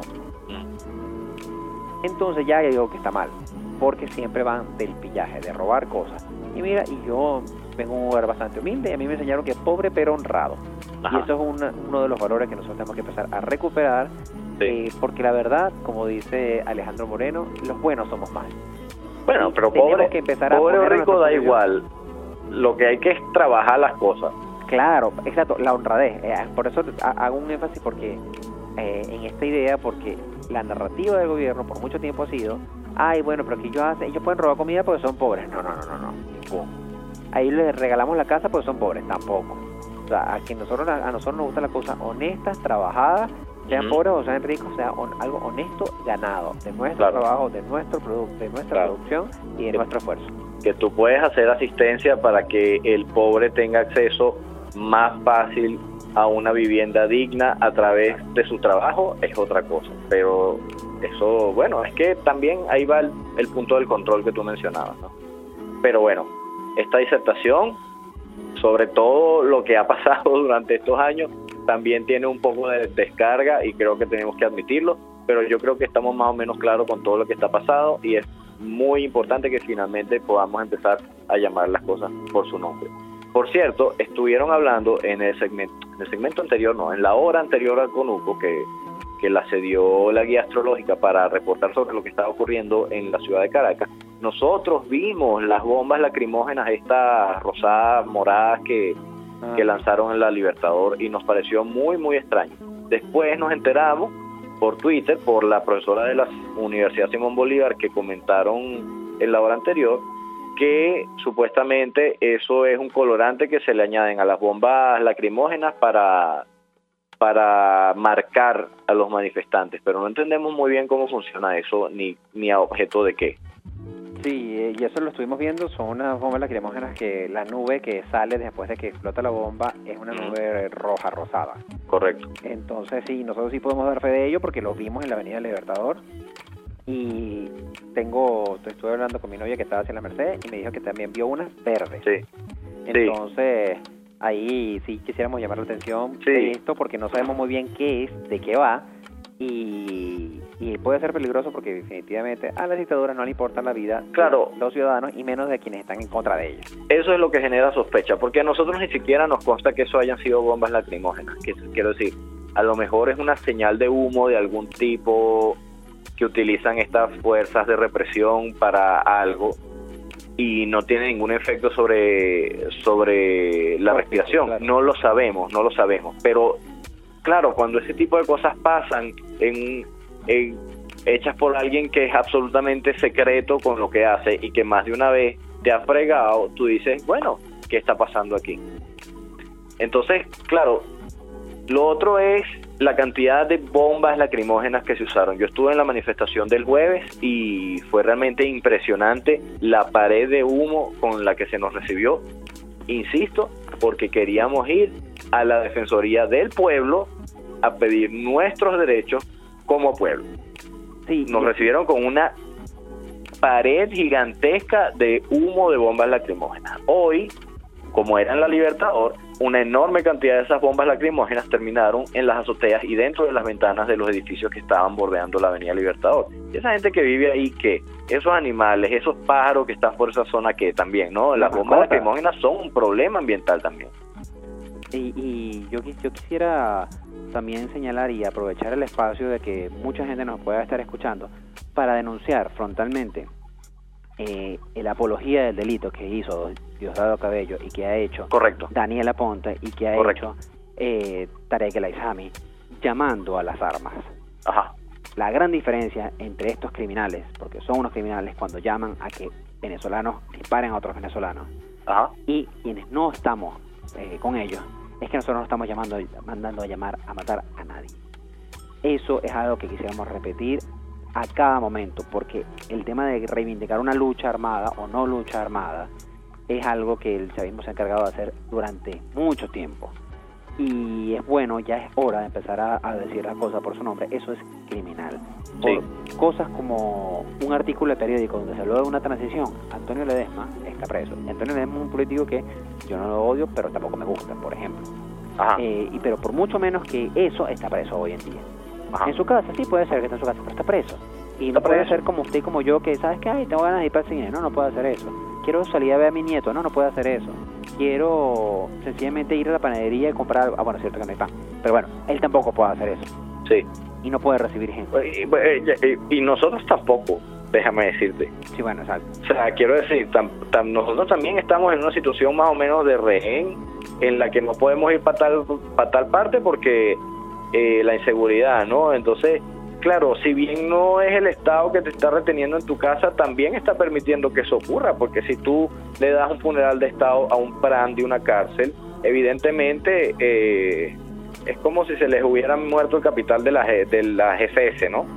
entonces ya digo que está mal, porque siempre van del pillaje, de robar cosas. Y mira, y yo vengo de un lugar bastante humilde y a mí me enseñaron que es pobre pero honrado. Ajá. Y eso es una, uno de los valores que nosotros tenemos que empezar a recuperar. Sí. Eh, porque la verdad, como dice Alejandro Moreno, los buenos somos más. Bueno, pero pobre, que pobre o rico da igual. Lo que hay que es trabajar las cosas. Claro, exacto, la honradez. Eh, por eso hago un énfasis porque eh, en esta idea, porque la narrativa del gobierno por mucho tiempo ha sido, ay, bueno, pero que ellos hacen, ellos pueden robar comida porque son pobres. No, no, no, no, no. Ningún. Ahí les regalamos la casa porque son pobres, tampoco. O sea, a que nosotros a nosotros nos gustan las cosas honestas, trabajadas, sean uh-huh. pobres o sean ricos, sea on, algo honesto ganado de nuestro claro. trabajo, de nuestro producto, de nuestra claro. producción y de que, nuestro esfuerzo. Que tú puedes hacer asistencia para que el pobre tenga acceso más fácil a una vivienda digna a través de su trabajo es otra cosa, pero eso, bueno, es que también ahí va el, el punto del control que tú mencionabas, ¿no? Pero bueno, esta disertación sobre todo lo que ha pasado durante estos años también tiene un poco de descarga y creo que tenemos que admitirlo, pero yo creo que estamos más o menos claros con todo lo que está pasado y es muy importante que finalmente podamos empezar a llamar las cosas por su nombre. Por cierto, estuvieron hablando en el segmento, en el segmento anterior, no, en la hora anterior al Conuco, que, que la cedió la guía astrológica para reportar sobre lo que estaba ocurriendo en la ciudad de Caracas. Nosotros vimos las bombas lacrimógenas, estas rosadas, moradas que, ah. que lanzaron en la Libertador y nos pareció muy, muy extraño. Después nos enteramos por Twitter, por la profesora de la Universidad Simón Bolívar, que comentaron en la hora anterior, que supuestamente eso es un colorante que se le añaden a las bombas lacrimógenas para, para marcar a los manifestantes, pero no entendemos muy bien cómo funciona eso, ni, ni a objeto de qué. Sí, y eso lo estuvimos viendo, son unas bombas lacrimógenas que la nube que sale después de que explota la bomba es una nube roja, rosada. Correcto. Entonces sí, nosotros sí podemos dar fe de ello porque lo vimos en la Avenida Libertador. Y tengo, estuve hablando con mi novia que estaba hacia la Merced y me dijo que también vio unas verdes. Sí. Entonces, sí. Ahí sí quisiéramos llamar la atención sí. de esto porque no sabemos muy bien qué es, de qué va y, y puede ser peligroso porque definitivamente a la dictadura no le importa la vida claro. de los ciudadanos y menos de quienes están en contra de ellos. Eso es lo que genera sospecha, porque a nosotros ni siquiera nos consta que eso hayan sido bombas lacrimógenas. Que, quiero decir, a lo mejor es una señal de humo de algún tipo que utilizan estas fuerzas de represión para algo y no tiene ningún efecto sobre sobre la respiración. Claro. No lo sabemos, no lo sabemos. Pero claro, cuando ese tipo de cosas pasan en, en hechas por alguien que es absolutamente secreto con lo que hace y que más de una vez te ha fregado, tú dices, bueno, ¿qué está pasando aquí? Entonces, claro, lo otro es la cantidad de bombas lacrimógenas que se usaron. Yo estuve en la manifestación del jueves y fue realmente impresionante la pared de humo con la que se nos recibió. Insisto, porque queríamos ir a la Defensoría del Pueblo a pedir nuestros derechos como pueblo. Sí, nos sí. recibieron con una pared gigantesca de humo de bombas lacrimógenas. Hoy, como era en la Libertador, una enorme cantidad de esas bombas lacrimógenas terminaron en las azoteas y dentro de las ventanas de los edificios que estaban bordeando la Avenida Libertador. Y esa gente que vive ahí, ¿qué? Esos animales, esos pájaros que están por esa zona, ¿qué? También, ¿no? Las bombas lacrimógenas son un problema ambiental también. Y, y yo, yo quisiera también señalar y aprovechar el espacio de que mucha gente nos pueda estar escuchando para denunciar frontalmente Eh, la apología del delito que hizo Diosdado Cabello y que ha hecho Correcto. Daniel Aponte y que ha Correcto. hecho eh, Tarek El Aizami, llamando a las armas. Ajá. La gran diferencia entre estos criminales, porque son unos criminales cuando llaman a que venezolanos disparen a otros venezolanos, Ajá. y quienes no estamos eh, con ellos, es que nosotros no estamos llamando, mandando a llamar a matar a nadie. Eso es algo que quisiéramos repetir a cada momento, porque el tema de reivindicar una lucha armada o no lucha armada es algo que el chavismo se ha encargado de hacer durante mucho tiempo. Y es bueno, ya es hora de empezar a, a decir las cosas por su nombre. Eso es criminal. Por sí. cosas como un artículo de periódico donde se habló de una transición, Antonio Ledesma está preso. Antonio Ledesma es un político que yo no lo odio, pero tampoco me gusta, por ejemplo. Ajá. Eh, y pero por mucho menos que eso, está preso hoy en día. Ajá. En su casa, sí puede ser que esté en su casa, pero está preso. Y no está puede preso. ser como usted y como yo, que sabes que ay, tengo ganas de ir para el cine. No, no puede hacer eso. Quiero salir a ver a mi nieto. No, no puede hacer eso. Quiero sencillamente ir a la panadería y comprar algo. Ah, bueno, es cierto que no hay pan. Pero bueno, él tampoco puede hacer eso. Sí. Y no puede recibir gente. Y, y, y nosotros tampoco, déjame decirte. Sí, bueno, exacto. O sea, quiero decir, tam, tam, nosotros también estamos en una situación más o menos de rehén en la que no podemos ir para tal, para tal parte porque eh, la inseguridad, ¿no? Entonces, claro, si bien no es el Estado que te está reteniendo en tu casa, también está permitiendo que eso ocurra, porque si tú le das un funeral de Estado a un PRAN de una cárcel, evidentemente eh, es como si se les hubiera muerto el capital de la, de la G F S, ¿no?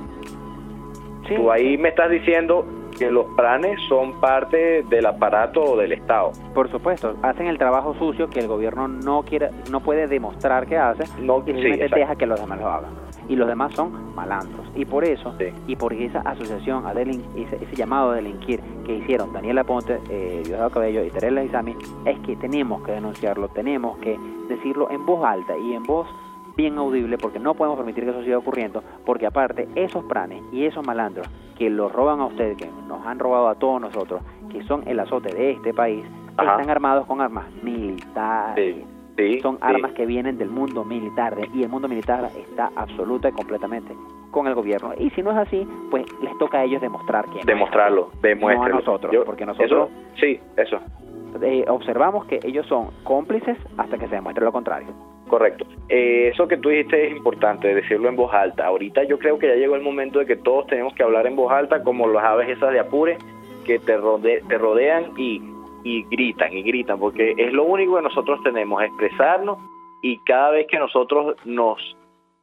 Sí. Tú ahí me estás diciendo que los PRANes son parte del aparato del Estado. Por supuesto, hacen el trabajo sucio que el gobierno no quiere, no puede demostrar que hace, no, y simplemente sí, deja que los demás lo hagan. Y los demás son malandros. Y por eso, sí. y por esa asociación, a delin ese, ese llamado a delinquir que hicieron Daniel Aponte, eh, Diosdado Cabello y Tarek El Aizami, es que tenemos que denunciarlo, tenemos que decirlo en voz alta y en voz bien audible, porque no podemos permitir que eso siga ocurriendo, porque aparte esos pranes y esos malandros que los roban a ustedes, que nos han robado a todos nosotros, que son el azote de este país, Ajá. están armados con armas militares. Sí. Sí, son sí. armas que vienen del mundo militar, y el mundo militar está absoluta y completamente con el gobierno. Y si no es así, pues les toca a ellos demostrar que demostrarlo, no, demuéstrenlo. No a nosotros, Yo, porque nosotros eso, sí, eso. Eh, observamos que ellos son cómplices hasta que se demuestre lo contrario. Correcto. Eh, eso que tú dijiste es importante, decirlo en voz alta. Ahorita yo creo que ya llegó el momento de que todos tenemos que hablar en voz alta, como las aves esas de Apure, que te, rode te rodean y y gritan y gritan, porque es lo único que nosotros tenemos, expresarnos, y cada vez que nosotros nos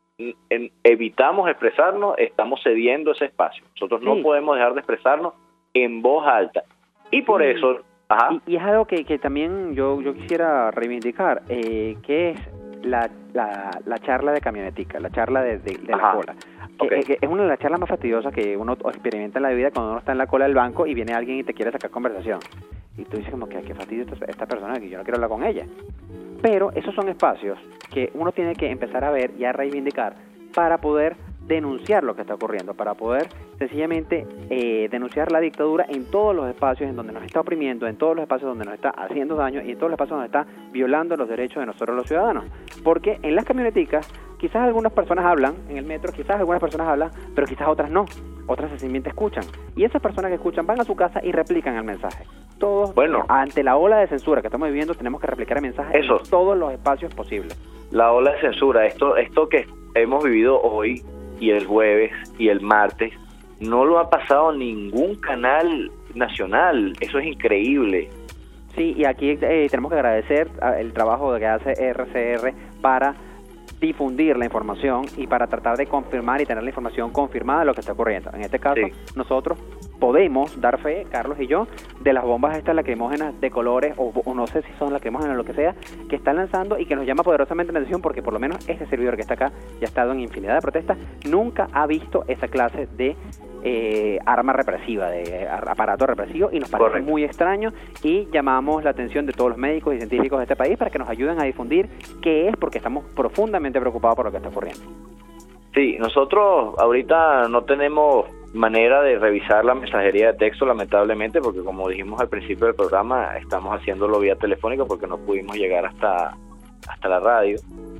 en, evitamos expresarnos, estamos cediendo ese espacio. Nosotros sí. no podemos dejar de expresarnos en voz alta. Y por Sí. eso... Ajá. Y, y es algo que, que también yo, yo quisiera reivindicar, eh, que es la, la, la charla de camionetica, la charla de, de, de la Ajá. cola. Que, Okay. eh, que es una de las charlas más fastidiosas que uno experimenta en la vida cuando uno está en la cola del banco y viene alguien y te quiere sacar conversación. Y tú dices como que qué fastidio esta, esta persona, que yo no quiero hablar con ella. Pero esos son espacios que uno tiene que empezar a ver y a reivindicar para poder denunciar lo que está ocurriendo, para poder sencillamente eh, denunciar la dictadura en todos los espacios en donde nos está oprimiendo, en todos los espacios donde nos está haciendo daño y en todos los espacios donde está violando los derechos de nosotros los ciudadanos. Porque en las camioneticas quizás algunas personas hablan, en el metro quizás algunas personas hablan, pero quizás otras no, otras sencillamente escuchan. Y esas personas que escuchan van a su casa y replican el mensaje. Todos, Bueno. ante la ola de censura que estamos viviendo, tenemos que replicar el mensaje Eso. en todos los espacios posibles. La ola de censura, esto, esto que hemos vivido hoy y el jueves y el martes, no lo ha pasado ningún canal nacional. Eso es increíble. Sí, y aquí eh, tenemos que agradecer a- el trabajo que hace R C R para difundir la información y para tratar de confirmar y tener la información confirmada de lo que está ocurriendo. En este caso, Sí. nosotros podemos dar fe, Carlos y yo, de las bombas estas lacrimógenas de colores, o, o no sé si son lacrimógenas o lo que sea, que están lanzando y que nos llama poderosamente la atención porque por lo menos este servidor que está acá ya ha estado en infinidad de protestas, nunca ha visto esa clase de eh, arma represiva, de eh, aparato represivo, y nos parece Correcto. muy extraño, y llamamos la atención de todos los médicos y científicos de este país para que nos ayuden a difundir qué es, porque estamos profundamente preocupados por lo que está ocurriendo. Sí, nosotros ahorita no tenemos manera de revisar la mensajería de texto, lamentablemente, porque como dijimos al principio del programa, estamos haciéndolo vía telefónica porque no pudimos llegar hasta, hasta la radio.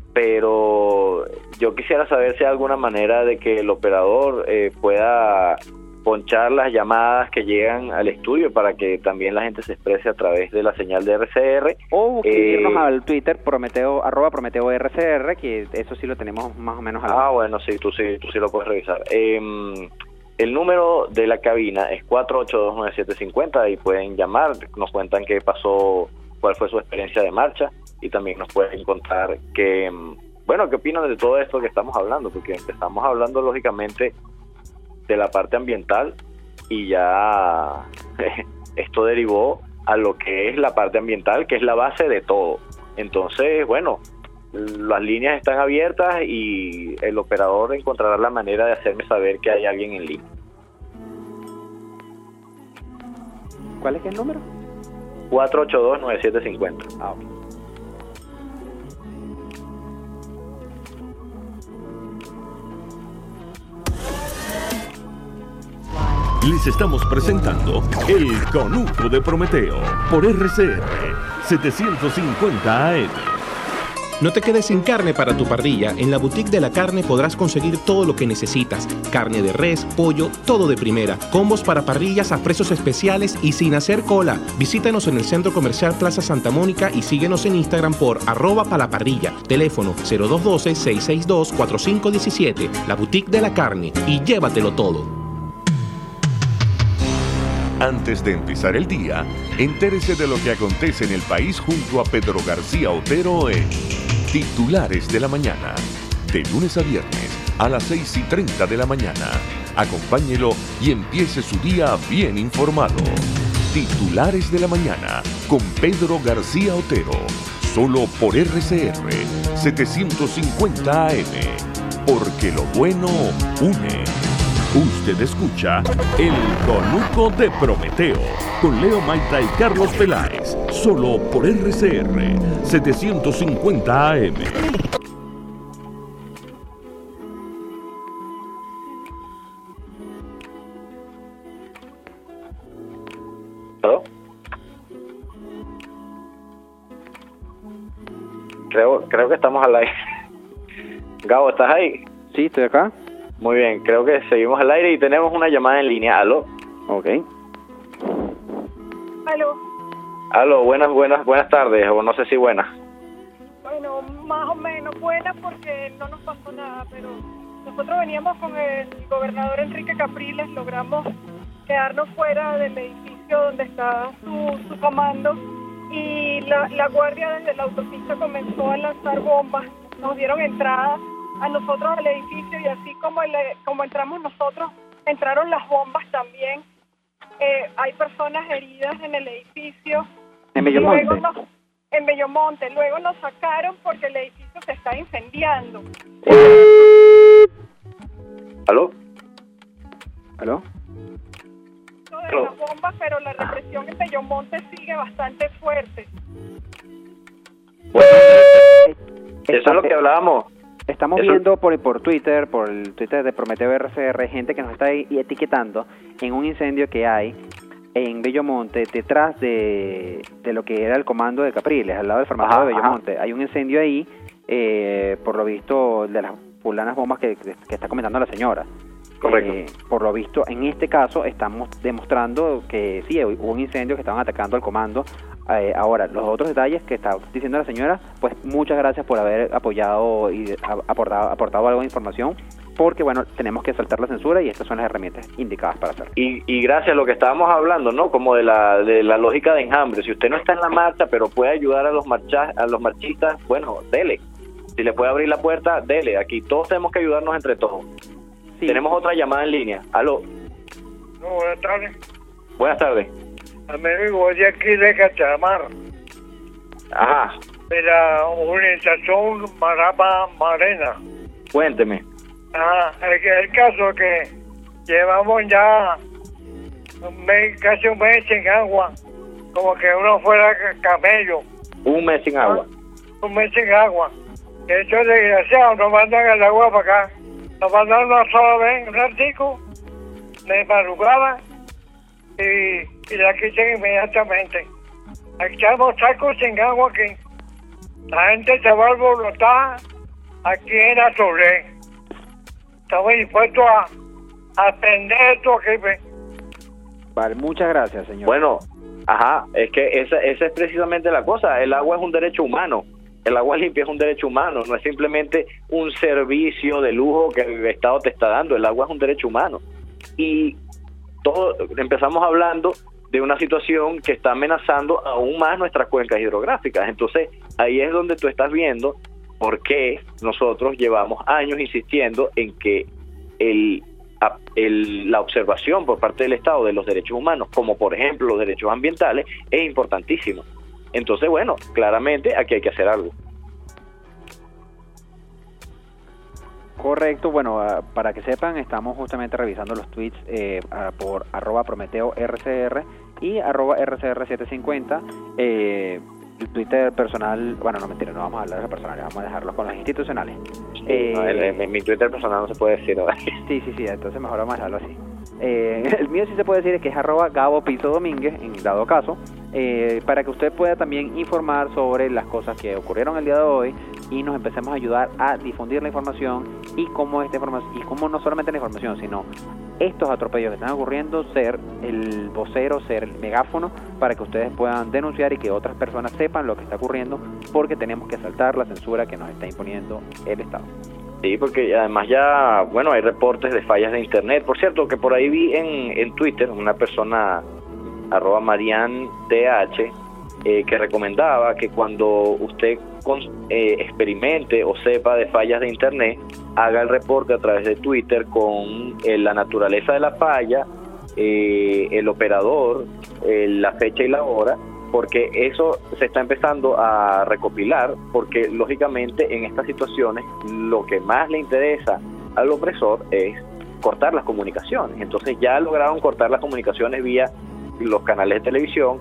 Pero yo quisiera saber si hay alguna manera de que el operador eh, pueda ponchar las llamadas que llegan al estudio para que también la gente se exprese a través de la señal de R C R. O escribirnos Eh, al Twitter, Prometeo, arroba Prometeo R C R, que eso sí lo tenemos más o menos a la Ah, bueno, sí, tú sí, tú sí lo puedes revisar. Eh, el número de la cabina es cuatro ocho dos nueve siete cinco cero y pueden llamar, nos cuentan qué pasó, cuál fue su experiencia de marcha y también nos pueden contar que, bueno, qué opinan de todo esto que estamos hablando, porque empezamos hablando lógicamente de la parte ambiental y ya esto derivó a lo que es la parte ambiental, que es la base de todo. Entonces, bueno, las líneas están abiertas y el operador encontrará la manera de hacerme saber que hay alguien en línea. ¿Cuál es que es el número? cuatro ocho dos nueve siete cinco cero. Ah, ok. Les estamos presentando El Conuco de Prometeo por R C R setecientos cincuenta A M. No te quedes sin carne para tu parrilla. En la Boutique de la Carne podrás conseguir todo lo que necesitas. Carne de res, pollo, todo de primera. Combos para parrillas a precios especiales y sin hacer cola. Visítanos en el Centro Comercial Plaza Santa Mónica y síguenos en Instagram por arroba palaparrilla. Teléfono cero dos uno dos, seis seis dos, cuatro cinco uno siete. La Boutique de la Carne. Y llévatelo todo. Antes de empezar el día, entérese de lo que acontece en el país junto a Pedro García Otero en Titulares de la Mañana. De lunes a viernes a las seis y treinta de la mañana. Acompáñelo y empiece su día bien informado. Titulares de la Mañana con Pedro García Otero. Solo por R C R setecientos cincuenta A M. Porque lo bueno une. Usted escucha El Conuco de Prometeo con Leo Maita y Carlos Peláez, solo por R C R setecientos cincuenta A M. ¿Aló? Creo, creo que estamos al aire. Gabo, ¿estás ahí? Sí, estoy acá. Muy bien, creo que seguimos al aire y tenemos una llamada en línea. ¿Aló? Ok. Aló, Aló, buenas, buenas, buenas tardes, o no sé si buenas. bueno, más o menos buena porque no nos pasó nada, pero nosotros veníamos con el gobernador Enrique Capriles, logramos quedarnos fuera del edificio donde está su, su comando y la, la guardia desde la autopista comenzó a lanzar bombas, nos dieron entrada a nosotros al edificio y así como, el, como entramos nosotros, entraron las bombas también. eh, hay personas heridas en el edificio. En Bellomonte. Luego nos, en Bellomonte. Luego nos sacaron porque el edificio se está incendiando. ¿Aló? ¿Aló? De las bombas, pero la represión en Bellomonte sigue bastante fuerte. Eso es lo que hablábamos. Estamos Eso... viendo por, por Twitter, por el Twitter de Prometeo R C R, gente que nos está ahí etiquetando en un incendio que hay en Bellomonte, detrás de, de lo que era el comando de Capriles, al lado del farmacéutico de Bellomonte. Ajá. Hay un incendio ahí, eh, por lo visto, de las fulanas bombas que, que está comentando la señora. Correcto. Eh, por lo visto, en este caso estamos demostrando que sí, hubo un incendio, que estaban atacando al comando. Eh, ahora, los otros detalles que está diciendo la señora, pues muchas gracias por haber apoyado y aportado, aportado algo de información, porque bueno, tenemos que saltar la censura y estas son las herramientas indicadas para hacerlo. Y, y gracias a lo que estábamos hablando, ¿no? Como de la de la lógica de enjambre. Si usted no está en la marcha, pero puede ayudar a los marcha, a los marchistas, bueno, dele. Si le puede abrir la puerta, dele. Aquí todos tenemos que ayudarnos entre todos. Sí. Tenemos otra llamada en línea. Aló. No, buenas tardes. Buenas tardes. Amigo, de aquí de Cachamar. Ajá. De la organización Marapa Marena. Cuénteme. Ajá, el, el caso es que llevamos ya un mes, casi un mes sin agua, como que uno fuera camello. Un mes sin agua. Un mes sin agua. Eso es desgraciado, nos mandan el agua para acá. Nos mandaron una sola vez, un ratico, de madrugada, y, y la quitan inmediatamente. Echamos sacos sin agua aquí. La gente se va a alborotar aquí en Azulé. Estamos dispuestos a, a atender esto aquí. Vale, muchas gracias, señor. Bueno, ajá, es que esa, esa es precisamente la cosa. El agua es un derecho humano. El agua limpia es un derecho humano, no es simplemente un servicio de lujo que el Estado te está dando. El agua es un derecho humano. Y todo empezamos hablando de una situación que está amenazando aún más nuestras cuencas hidrográficas. Entonces, ahí es donde tú estás viendo por qué nosotros llevamos años insistiendo en que el, el, la observación por parte del Estado de los derechos humanos, como por ejemplo los derechos ambientales, es importantísimo. Entonces, bueno, claramente aquí hay que hacer algo. Correcto, bueno, uh, para que sepan, estamos justamente revisando los tweets eh, uh, por arroba Prometeo R C R y arroba R C R setecientos cincuenta. Eh, el Twitter personal, bueno, no mentira, no vamos a hablar de los personales, vamos a dejarlos con los institucionales. Sí, eh, no, el, el, mi Twitter personal no se puede decir, ¿no? Sí, sí, sí, entonces mejor vamos a dejarlo así. Eh, el mío sí se puede decir que es arroba Gabo Piso Domínguez, en dado caso, eh, para que usted pueda también informar sobre las cosas que ocurrieron el día de hoy y nos empecemos a ayudar a difundir la información y cómo esta información, y cómo no solamente la información, sino estos atropellos que están ocurriendo, ser el vocero, ser el megáfono para que ustedes puedan denunciar y que otras personas sepan lo que está ocurriendo, porque tenemos que saltar la censura que nos está imponiendo el Estado. Sí, porque además ya, bueno, hay reportes de fallas de internet. Por cierto, que por ahí vi en, en Twitter una persona, arroba Marian T H, eh, que recomendaba que cuando usted con, eh, experimente o sepa de fallas de internet, haga el reporte a través de Twitter con eh, la naturaleza de la falla, eh, el operador, eh, la fecha y la hora, porque eso se está empezando a recopilar, porque lógicamente en estas situaciones lo que más le interesa al opresor es cortar las comunicaciones. Entonces ya lograron cortar las comunicaciones vía los canales de televisión,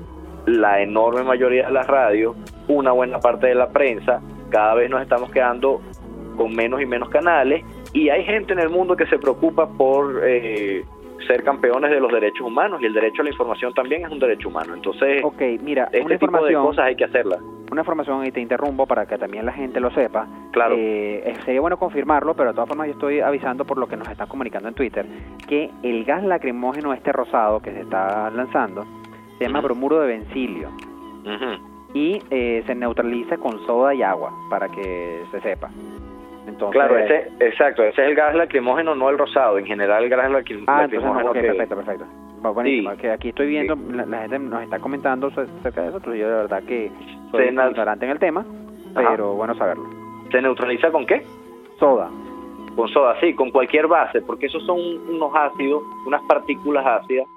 la enorme mayoría de las radios, una buena parte de la prensa. Cada vez nos estamos quedando con menos y menos canales, y hay gente en el mundo que se preocupa por eh, ser campeones de los derechos humanos, y el derecho a la información también es un derecho humano. Entonces, okay, mira, este una tipo de cosas hay que hacerlas. Una información, y te interrumpo para que también la gente lo sepa. Claro. Eh, sería bueno confirmarlo, pero de todas formas yo estoy avisando por lo que nos están comunicando en Twitter, que el gas lacrimógeno este rosado que se está lanzando se llama uh-huh. bromuro de bencilio. Uh-huh. Y eh, se neutraliza con soda y agua, para que se sepa. Entonces, claro, ese, exacto, ese es el gas lacrimógeno, no el rosado. En general el gas lacrimógeno. Ah, entonces no, okay, que... perfecto, perfecto. Buenísimo, sí, que aquí estoy viendo, sí. la, la gente nos está comentando acerca de eso, pero yo de verdad que soy ignorante en el tema, pero Ajá. bueno saberlo. ¿Se neutraliza con qué? Soda. Con soda, sí, con cualquier base, porque esos son unos ácidos, unas partículas ácidas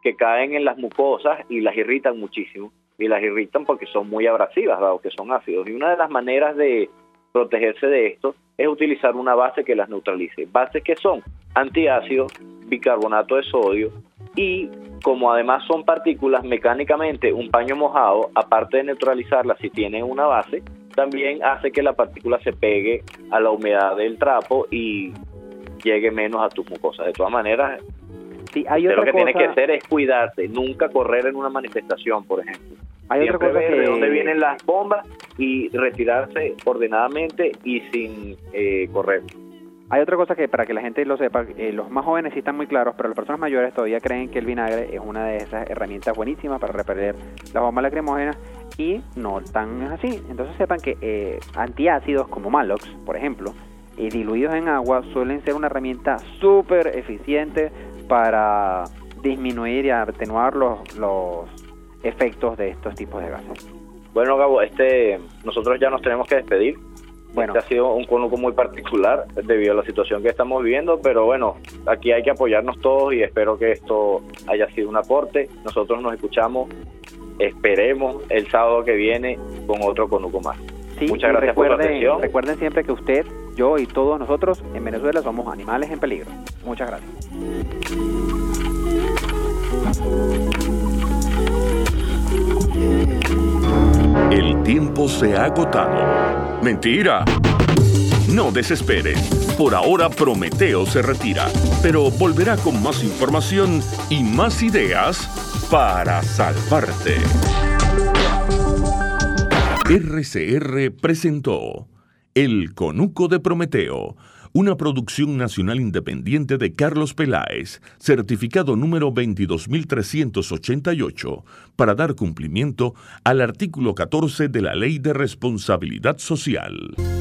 que caen en las mucosas y las irritan muchísimo. Y las irritan porque son muy abrasivas, dado que son ácidos. Y una de las maneras de protegerse de esto es utilizar una base que las neutralice. Bases que son antiácidos, bicarbonato de sodio, y como además son partículas, mecánicamente un paño mojado, aparte de neutralizarla si tiene una base, también hace que la partícula se pegue a la humedad del trapo y llegue menos a tus mucosas. De todas maneras, sí, hay otra lo que cosa... tienes que hacer es cuidarte, nunca correr en una manifestación, por ejemplo. Hay Siempre otra cosa ver que... de dónde vienen las bombas y retirarse ordenadamente y sin eh, correr. Hay otra cosa que, para que la gente lo sepa, eh, los más jóvenes sí están muy claros, pero las personas mayores todavía creen que el vinagre es una de esas herramientas buenísimas para repeler las bombas lacrimógenas, y no tan así. Entonces sepan que eh, antiácidos como Malox, por ejemplo, eh, diluidos en agua, suelen ser una herramienta súper eficiente para disminuir y atenuar los, los efectos de estos tipos de gases. Bueno, Gabo, este, nosotros ya nos tenemos que despedir. Bueno. Este ha sido un conuco muy particular debido a la situación que estamos viviendo, pero bueno, aquí hay que apoyarnos todos y espero que esto haya sido un aporte. Nosotros nos escuchamos, esperemos el sábado que viene con otro conuco más. Sí, muchas gracias por la atención. Recuerden siempre que usted, yo y todos nosotros en Venezuela somos animales en peligro. Muchas gracias. El tiempo se ha agotado. ¡Mentira! No desespere. Por ahora Prometeo se retira, pero volverá con más información y más ideas para salvarte. R C R presentó El Conuco de Prometeo, una producción nacional independiente de Carlos Peláez, certificado número veintidós mil trescientos ochenta y ocho, para dar cumplimiento al artículo catorce de la Ley de Responsabilidad Social.